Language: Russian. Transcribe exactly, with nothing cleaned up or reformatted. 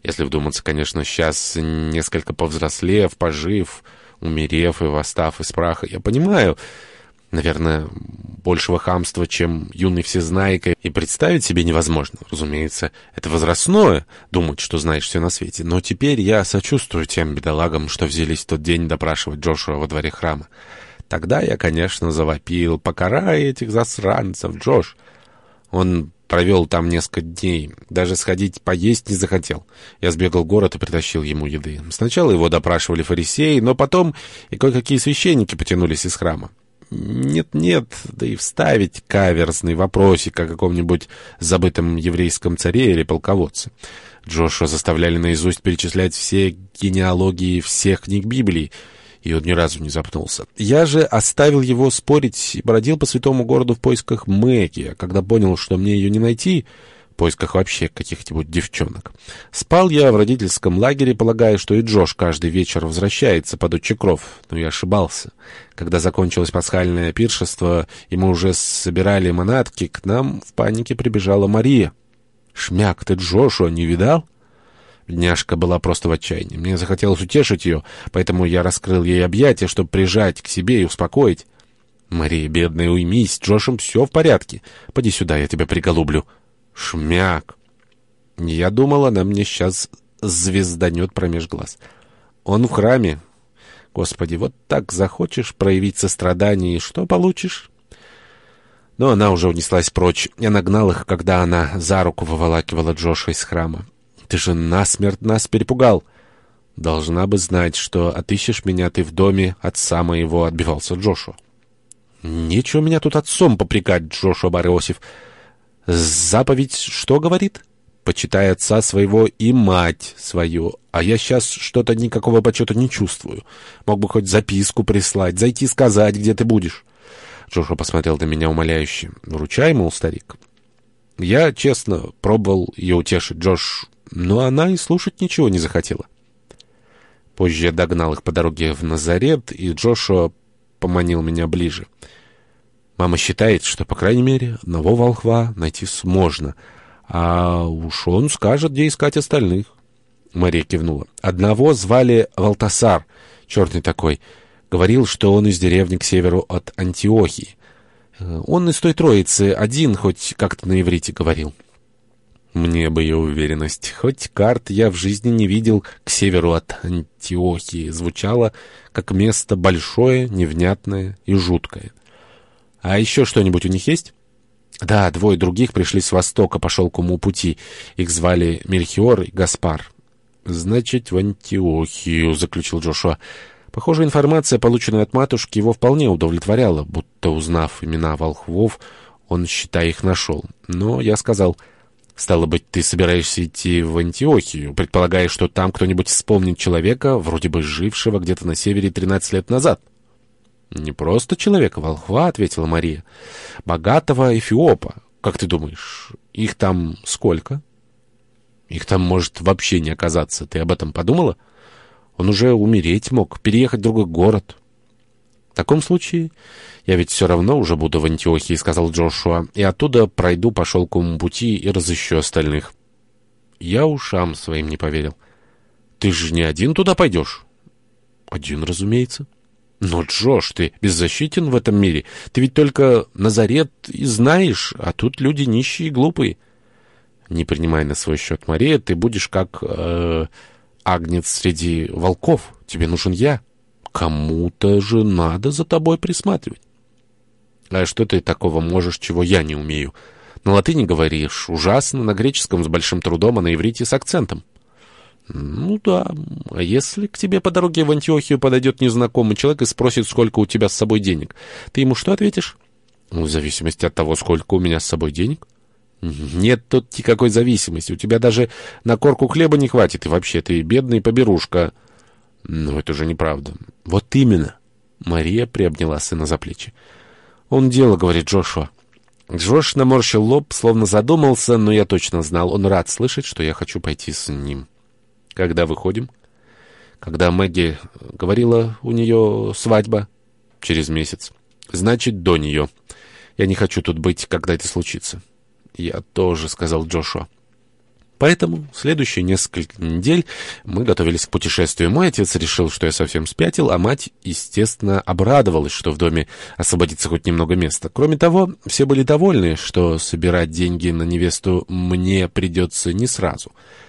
Если вдуматься, конечно, сейчас, несколько повзрослев, пожив, умерев и восстав из праха, я понимаю, наверное, большего хамства, чем юный всезнайка, и представить себе невозможно. Разумеется, это возрастное, думать, что знаешь все на свете. Но теперь я сочувствую тем бедолагам, что взялись в тот день допрашивать Джошуа во дворе храма. Тогда я, конечно, завопил: «Покарай этих засранцев, Джош!» Он провел там несколько дней, даже сходить поесть не захотел. Я сбегал в город и притащил ему еды. Сначала его допрашивали фарисеи, но потом и кое-какие священники потянулись из храма. Нет-нет, да и вставить каверзный вопросик о каком-нибудь забытом еврейском царе или полководце. Джошуа заставляли наизусть перечислять все генеалогии всех книг Библии, и он ни разу не запнулся. Я же оставил его спорить и бродил по святому городу в поисках Мэгги, а когда понял, что мне ее не найти, в поисках вообще каких-нибудь девчонок. Спал я в родительском лагере, полагая, что и Джош каждый вечер возвращается под отчий кров, но я ошибался. Когда закончилось пасхальное пиршество, и мы уже собирали манатки, к нам в панике прибежала Мария. «Шмяк, ты Джошуа не видал?» Бедняжка была просто в отчаянии. Мне захотелось утешить ее, поэтому я раскрыл ей объятия, чтобы прижать к себе и успокоить. «Мария, бедная, уймись, с Джошем все в порядке. Поди сюда, я тебя приголублю». «Шмяк!» Я думал, она мне сейчас звезданет промеж глаз. «Он в храме. Господи, вот так захочешь проявить сострадание, и что получишь?» Но она уже унеслась прочь. Я нагнал их, когда она за руку выволакивала Джоша из храма. «Ты же насмерть нас перепугал!» «Должна бы знать, что отыщешь меня ты в доме отца моего», — отбивался Джошуа. «Нечего меня тут отцом попрекать, Джошуа Бар-Иосиф. Заповедь что говорит? Почитай отца своего и мать свою. А я сейчас что-то никакого почета не чувствую. Мог бы хоть записку прислать, зайти сказать, где ты будешь». Джошуа посмотрел на меня умоляюще. «Вручай, мол, старик». Я, честно, пробовал ее утешить, Джош, но она и слушать ничего не захотела. Позже я догнал их по дороге в Назарет, и Джошуа поманил меня ближе. «Мама считает, что, по крайней мере, одного волхва найти можно, а уж он скажет, где искать остальных». Мария кивнула. «Одного звали Валтасар, черный такой. Говорил, что он из деревни к северу от Антиохии. Он из той троицы, один, хоть как-то на иврите говорил». Мне бы ее уверенность. Хоть карт я в жизни не видел, к северу от Антиохии звучало как место большое, невнятное и жуткое. «А еще что-нибудь у них есть?» «Да, двое других пришли с востока по шелковому пути. Их звали Мельхиор и Гаспар». «Значит, в Антиохию», — заключил Джошуа. Похоже, информация, полученная от матушки, его вполне удовлетворяла, будто, узнав имена волхвов, он, считай, их нашел. Но я сказал: «Стало быть, ты собираешься идти в Антиохию, предполагая, что там кто-нибудь вспомнит человека, вроде бы жившего где-то на севере тринадцать лет назад?» «Не просто человека, волхва», — ответила Мария. «Богатого эфиопа. Как ты думаешь, их там сколько?» «Их там может вообще не оказаться. Ты об этом подумала? Он уже умереть мог, переехать в другой город». «В таком случае я ведь все равно уже буду в Антиохии», — сказал Джошуа, «и оттуда пройду по шелковому пути и разыщу остальных». Я ушам своим не поверил. «Ты же не один туда пойдешь?» «Один, разумеется». «Но, Джош, ты беззащитен в этом мире. Ты ведь только Назарет и знаешь, а тут люди нищие и глупые». «Не принимай на свой счет, Мария, ты будешь как э, агнец среди волков. Тебе нужен я. Кому-то же надо за тобой присматривать». «А что ты такого можешь, чего я не умею? На латыни говоришь ужасно, на греческом с большим трудом, а на иврите с акцентом». «Ну да, а если к тебе по дороге в Антиохию подойдет незнакомый человек и спросит, сколько у тебя с собой денег, ты ему что ответишь?» «Ну, в зависимости от того, сколько у меня с собой денег». «Нет тут никакой зависимости, у тебя даже на корку хлеба не хватит, и вообще ты бедный поберушка». «Ну, это же неправда». «Вот именно». Мария приобняла сына за плечи. «Он дело, — говорит Джошуа». Джош наморщил лоб, словно задумался, но я точно знал, он рад слышать, что я хочу пойти с ним. «Когда выходим?» «Когда Мэгги говорила, у нее свадьба». «Через месяц». «Значит, до нее. Я не хочу тут быть, когда это случится». «Я тоже», — сказал Джошуа. Поэтому следующие несколько недель мы готовились к путешествию. Мой отец решил, что я совсем спятил, а мать, естественно, обрадовалась, что в доме освободится хоть немного места. Кроме того, все были довольны, что собирать деньги на невесту мне придется не сразу.